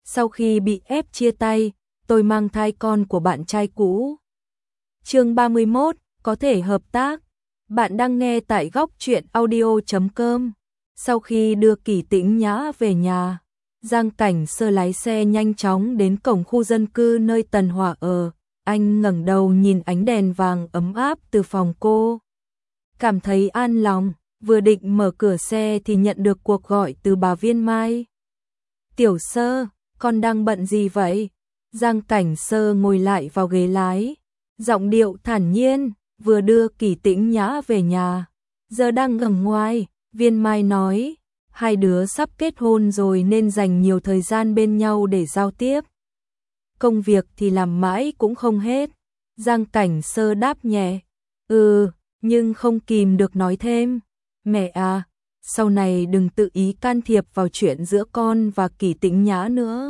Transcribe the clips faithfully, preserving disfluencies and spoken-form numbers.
Sau khi bị ép chia tay, tôi mang thai con của bạn trai cũ. Chương ba mươi mốt, có thể hợp tác. Bạn đang nghe tại góc truyện audio chấm com. Sau khi đưa Kỳ Tĩnh Nhã về nhà, Giang Cảnh Sơ lái xe nhanh chóng đến cổng khu dân cư nơi Tần Hỏa ở. Anh ngẩng đầu nhìn ánh đèn vàng ấm áp từ phòng cô, cảm thấy an lòng. Vừa định mở cửa xe thì nhận được cuộc gọi từ bà Viên Mai. Tiểu Sơ, con đang bận gì vậy? Giang Cảnh Sơ ngồi lại vào ghế lái, giọng điệu thản nhiên. Vừa đưa Kỳ Tĩnh Nhã về nhà, giờ đang ngẩn ngoài. Viên Mai nói, hai đứa sắp kết hôn rồi nên dành nhiều thời gian bên nhau để giao tiếp. Công việc thì làm mãi cũng không hết. Giang Cảnh Sơ đáp nhẹ, ừ, nhưng không kìm được nói thêm. Mẹ à, sau này đừng tự ý can thiệp vào chuyện giữa con và Kỳ Tĩnh Nhã nữa.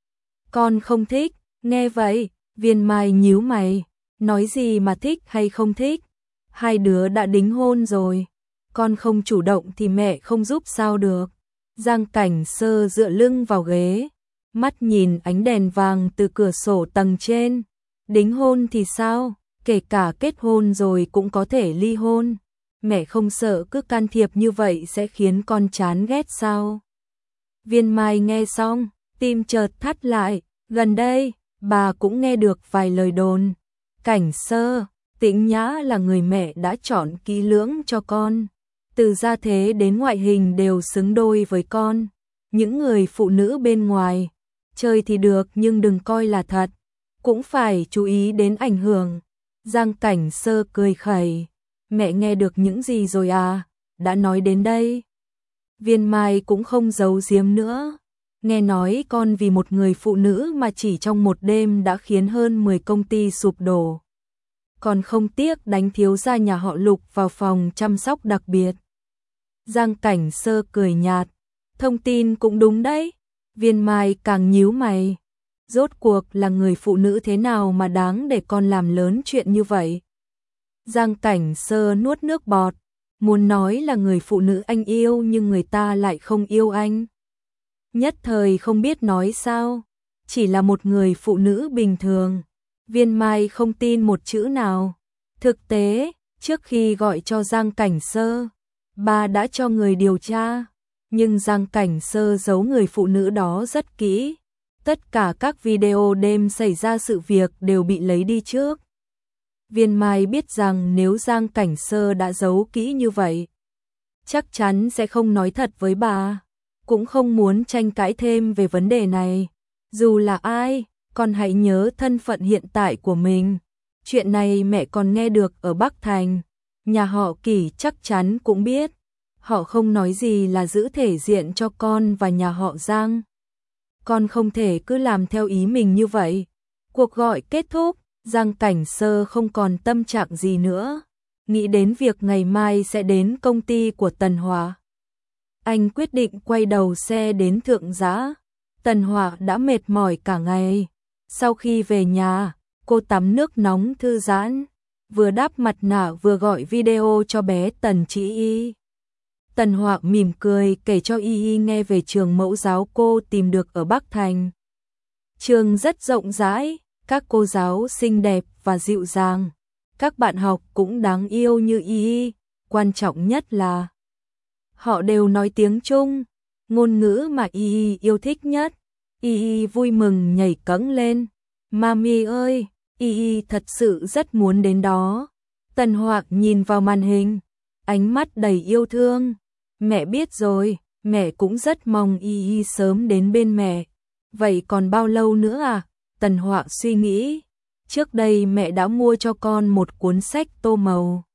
Con không thích. Nghe vậy, Viên Mai nhíu mày, nói gì mà thích hay không thích? Hai đứa đã đính hôn rồi, con không chủ động thì mẹ không giúp sao được. Giang Cảnh Sơ dựa lưng vào ghế, mắt nhìn ánh đèn vàng từ cửa sổ tầng trên. Đính hôn thì sao? Kể cả kết hôn rồi cũng có thể ly hôn. Mẹ không sợ cứ can thiệp như vậy sẽ khiến con chán ghét sao? Viên Mai nghe xong, tim chợt thắt lại. Gần đây, bà cũng nghe được vài lời đồn. Cảnh Sơ, Tĩnh Nhã là người mẹ đã chọn kỹ lưỡng cho con. Từ gia thế đến ngoại hình đều xứng đôi với con. Những người phụ nữ bên ngoài, chơi thì được nhưng đừng coi là thật. Cũng phải chú ý đến ảnh hưởng. Giang Cảnh Sơ cười khẩy. Mẹ nghe được những gì rồi à? Đã nói đến đây. Viên Mai cũng không giấu giếm nữa. Nghe nói con vì một người phụ nữ mà chỉ trong một đêm đã khiến hơn mười công ty sụp đổ. Còn không tiếc đánh thiếu gia nhà họ Lục vào phòng chăm sóc đặc biệt. Giang Cảnh Sơ cười nhạt. Thông tin cũng đúng đấy. Viên Mai càng nhíu mày. Rốt cuộc là người phụ nữ thế nào mà đáng để con làm lớn chuyện như vậy? Giang Cảnh Sơ nuốt nước bọt. Muốn nói là người phụ nữ anh yêu nhưng người ta lại không yêu anh. Nhất thời không biết nói sao. Chỉ là một người phụ nữ bình thường. Viên Mai không tin một chữ nào. Thực tế, trước khi gọi cho Giang Cảnh Sơ, bà đã cho người điều tra. Nhưng Giang Cảnh Sơ giấu người phụ nữ đó rất kỹ. Tất cả các video đêm xảy ra sự việc đều bị lấy đi trước. Viên Mai biết rằng nếu Giang Cảnh Sơ đã giấu kỹ như vậy, chắc chắn sẽ không nói thật với bà. Cũng không muốn tranh cãi thêm về vấn đề này. Dù là ai, con hãy nhớ thân phận hiện tại của mình. Chuyện này mẹ còn nghe được ở Bắc Thành. Nhà họ Kỳ chắc chắn cũng biết. Họ không nói gì là giữ thể diện cho con và nhà họ Giang. Con không thể cứ làm theo ý mình như vậy. Cuộc gọi kết thúc, Giang Cảnh Sơ không còn tâm trạng gì nữa. Nghĩ đến việc ngày mai sẽ đến công ty của Tần Hỏa. Anh quyết định quay đầu xe đến Thượng Giá. Tần Hỏa đã mệt mỏi cả ngày. Sau khi về nhà, cô tắm nước nóng thư giãn, vừa đắp mặt nạ vừa gọi video cho bé Tần Chỉ Y. Tần Hỏa mỉm cười kể cho Y Y nghe về trường mẫu giáo cô tìm được ở Bắc Thành. Trường rất rộng rãi, các cô giáo xinh đẹp và dịu dàng. Các bạn học cũng đáng yêu như Y Y. Quan trọng nhất là họ đều nói tiếng Trung, ngôn ngữ mà Y Y yêu thích nhất. Y Y vui mừng nhảy cẫng lên. Mami ơi, Y Y thật sự rất muốn đến đó. Tần Hỏa nhìn vào màn hình, ánh mắt đầy yêu thương. Mẹ biết rồi, mẹ cũng rất mong Y Y sớm đến bên mẹ. Vậy còn bao lâu nữa à? Tần Hỏa suy nghĩ. Trước đây mẹ đã mua cho con một cuốn sách tô màu.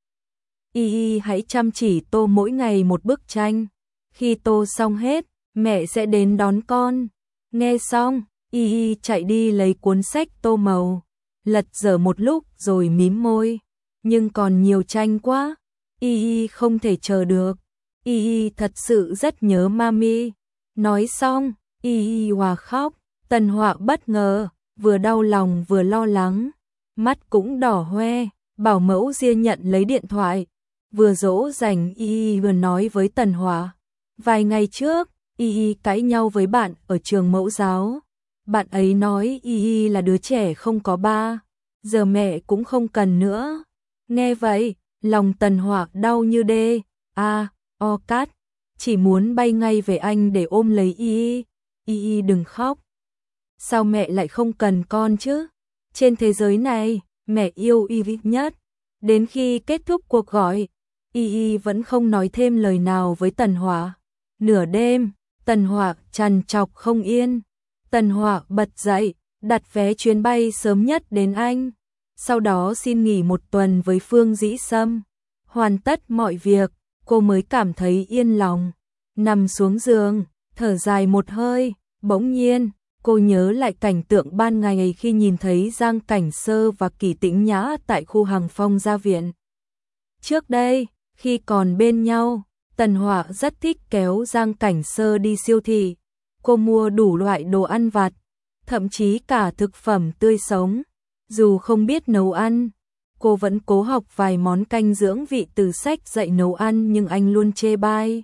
Y Y hãy chăm chỉ tô mỗi ngày một bức tranh. Khi tô xong hết, mẹ sẽ đến đón con. Nghe xong, Y Y chạy đi lấy cuốn sách tô màu, lật dở một lúc rồi mím môi. Nhưng còn nhiều tranh quá, Y Y không thể chờ được. Y Y thật sự rất nhớ mami. Nói xong, Y Y hòa khóc. Tần Hỏa bất ngờ, vừa đau lòng vừa lo lắng. Mắt cũng đỏ hoe. Bảo mẫu Ria nhận lấy điện thoại. Vừa dỗ dành Y Y vừa nói với Tần Hỏa. Vài ngày trước, Y Y cãi nhau với bạn ở trường mẫu giáo. Bạn ấy nói Y Y là đứa trẻ không có ba, giờ mẹ cũng không cần nữa. Nghe vậy, lòng Tần Hoạc đau như đê, a, o cát, chỉ muốn bay ngay về anh để ôm lấy Y Y. Y Y đừng khóc. Sao mẹ lại không cần con chứ? Trên thế giới này, mẹ yêu Y Y nhất. Đến khi kết thúc cuộc gọi, Y Y vẫn không nói thêm lời nào với Tần Hoạc. Nửa đêm, Tần Hoạc trằn trọc không yên. Tần Hoạc bật dậy, đặt vé chuyến bay sớm nhất đến Anh. Sau đó xin nghỉ một tuần với Phương Dĩ Sâm. Hoàn tất mọi việc, cô mới cảm thấy yên lòng. Nằm xuống giường, thở dài một hơi, bỗng nhiên, cô nhớ lại cảnh tượng ban ngày khi nhìn thấy Giang Cảnh Sơ và Kỷ Tĩnh Nhã tại khu Hàng Phong Gia Viện. Trước đây, khi còn bên nhau, Tần Hoạc rất thích kéo Giang Cảnh Sơ đi siêu thị. Cô mua đủ loại đồ ăn vặt, thậm chí cả thực phẩm tươi sống. Dù không biết nấu ăn, cô vẫn cố học vài món canh dưỡng vị từ sách dạy nấu ăn nhưng anh luôn chê bai.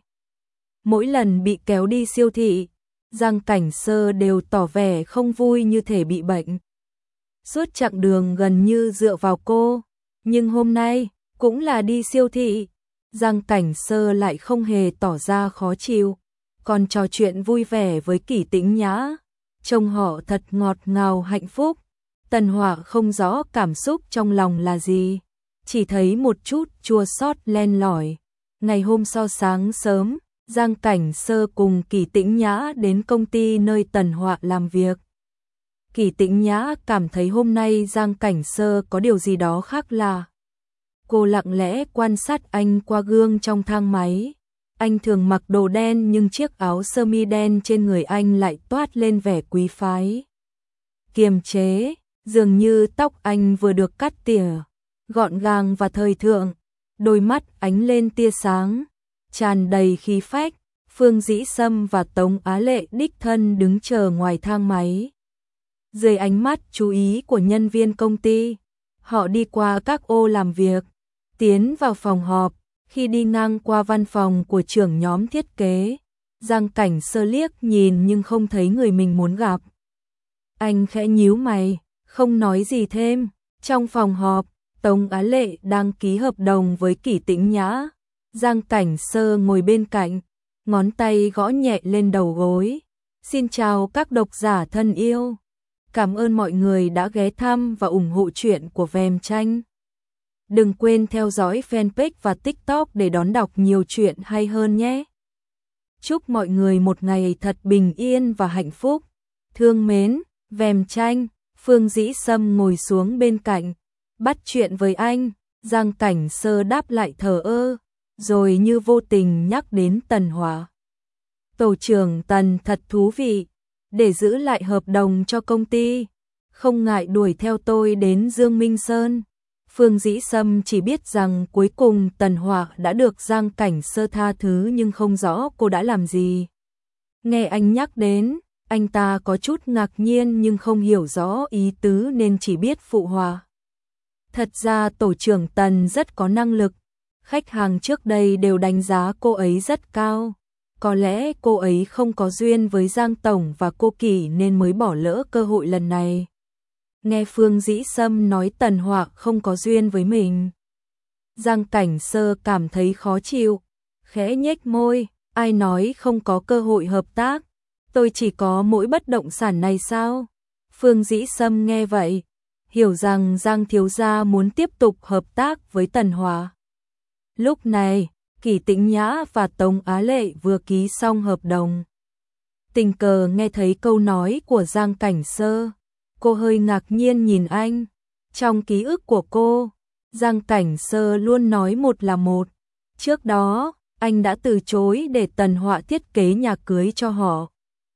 Mỗi lần bị kéo đi siêu thị, Giang Cảnh Sơ đều tỏ vẻ không vui như thể bị bệnh. Suốt chặng đường gần như dựa vào cô, nhưng hôm nay, cũng là đi siêu thị, Giang Cảnh Sơ lại không hề tỏ ra khó chịu, còn trò chuyện vui vẻ với Kỷ Tĩnh Nhã. Trông họ thật ngọt ngào hạnh phúc. Tần Hoạc không rõ cảm xúc trong lòng là gì, chỉ thấy một chút chua xót len lỏi. Ngày hôm sau sáng sớm, Giang Cảnh Sơ cùng Kỷ Tĩnh Nhã đến công ty nơi Tần Hoạc làm việc. Kỷ Tĩnh Nhã cảm thấy hôm nay Giang Cảnh Sơ có điều gì đó khác lạ. Cô lặng lẽ quan sát anh qua gương trong thang máy. Anh thường mặc đồ đen nhưng chiếc áo sơ mi đen trên người anh lại toát lên vẻ quý phái. Kiềm chế, dường như tóc anh vừa được cắt tỉa, gọn gàng và thời thượng, đôi mắt ánh lên tia sáng, tràn đầy khí phách. Phương Dĩ Sâm và Tống Á Lệ đích thân đứng chờ ngoài thang máy. Dưới ánh mắt chú ý của nhân viên công ty, họ đi qua các ô làm việc, tiến vào phòng họp. Khi đi ngang qua văn phòng của trưởng nhóm thiết kế, Giang Cảnh Sơ liếc nhìn nhưng không thấy người mình muốn gặp. Anh khẽ nhíu mày, không nói gì thêm. Trong phòng họp, Tống Á Lệ đang ký hợp đồng với Kỷ Tĩnh Nhã. Giang Cảnh Sơ ngồi bên cạnh, ngón tay gõ nhẹ lên đầu gối. Xin chào các độc giả thân yêu. Cảm ơn mọi người đã ghé thăm và ủng hộ truyện của Vèm Tranh. Đừng quên theo dõi fanpage và TikTok để đón đọc nhiều chuyện hay hơn nhé. Chúc mọi người một ngày thật bình yên và hạnh phúc. Thương mến, Vèm Tranh. Phương Dĩ Sâm ngồi xuống bên cạnh, bắt chuyện với anh. Giang Cảnh Sơ đáp lại thờ ơ, rồi như vô tình nhắc đến Tần Hoạc. Tổ trưởng Tần thật thú vị, để giữ lại hợp đồng cho công ty, không ngại đuổi theo tôi đến Dương Minh Sơn. Phương Dĩ Sâm chỉ biết rằng cuối cùng Tần Hoạc đã được Giang Cảnh Sơ tha thứ nhưng không rõ cô đã làm gì. Nghe anh nhắc đến, anh ta có chút ngạc nhiên nhưng không hiểu rõ ý tứ nên chỉ biết phụ họa. Thật ra tổ trưởng Tần rất có năng lực, khách hàng trước đây đều đánh giá cô ấy rất cao. Có lẽ cô ấy không có duyên với Giang Tổng và cô Kỷ nên mới bỏ lỡ cơ hội lần này. Nghe Phương Dĩ Sâm nói Tần Hoạc không có duyên với mình, Giang Cảnh Sơ cảm thấy khó chịu, khẽ nhếch môi, ai nói không có cơ hội hợp tác, tôi chỉ có mỗi bất động sản này sao? Phương Dĩ Sâm nghe vậy, hiểu rằng Giang thiếu gia muốn tiếp tục hợp tác với Tần Hoạc. Lúc này, Kỷ Tĩnh Nhã và Tống Á Lệ vừa ký xong hợp đồng. Tình cờ nghe thấy câu nói của Giang Cảnh Sơ, cô hơi ngạc nhiên nhìn anh. Trong ký ức của cô, Giang Cảnh Sơ luôn nói một là một. Trước đó, anh đã từ chối để Tần Hoạc thiết kế nhà cưới cho họ.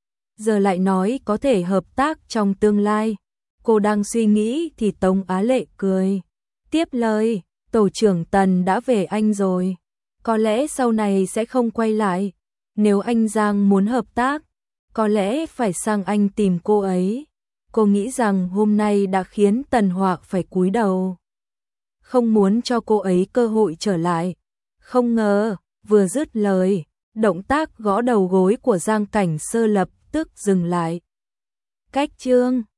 Giờ lại nói có thể hợp tác trong tương lai. Cô đang suy nghĩ thì Tống Á Lệ cười. Tiếp lời, tổ trưởng Tần đã về Anh rồi. Có lẽ sau này sẽ không quay lại. Nếu anh Giang muốn hợp tác, có lẽ phải sang Anh tìm cô ấy. Cô nghĩ rằng hôm nay đã khiến Tần Hoạc phải cúi đầu. Không muốn cho cô ấy cơ hội trở lại. Không ngờ, vừa dứt lời, động tác gõ đầu gối của Giang Cảnh Sơ lập tức dừng lại. Cách chương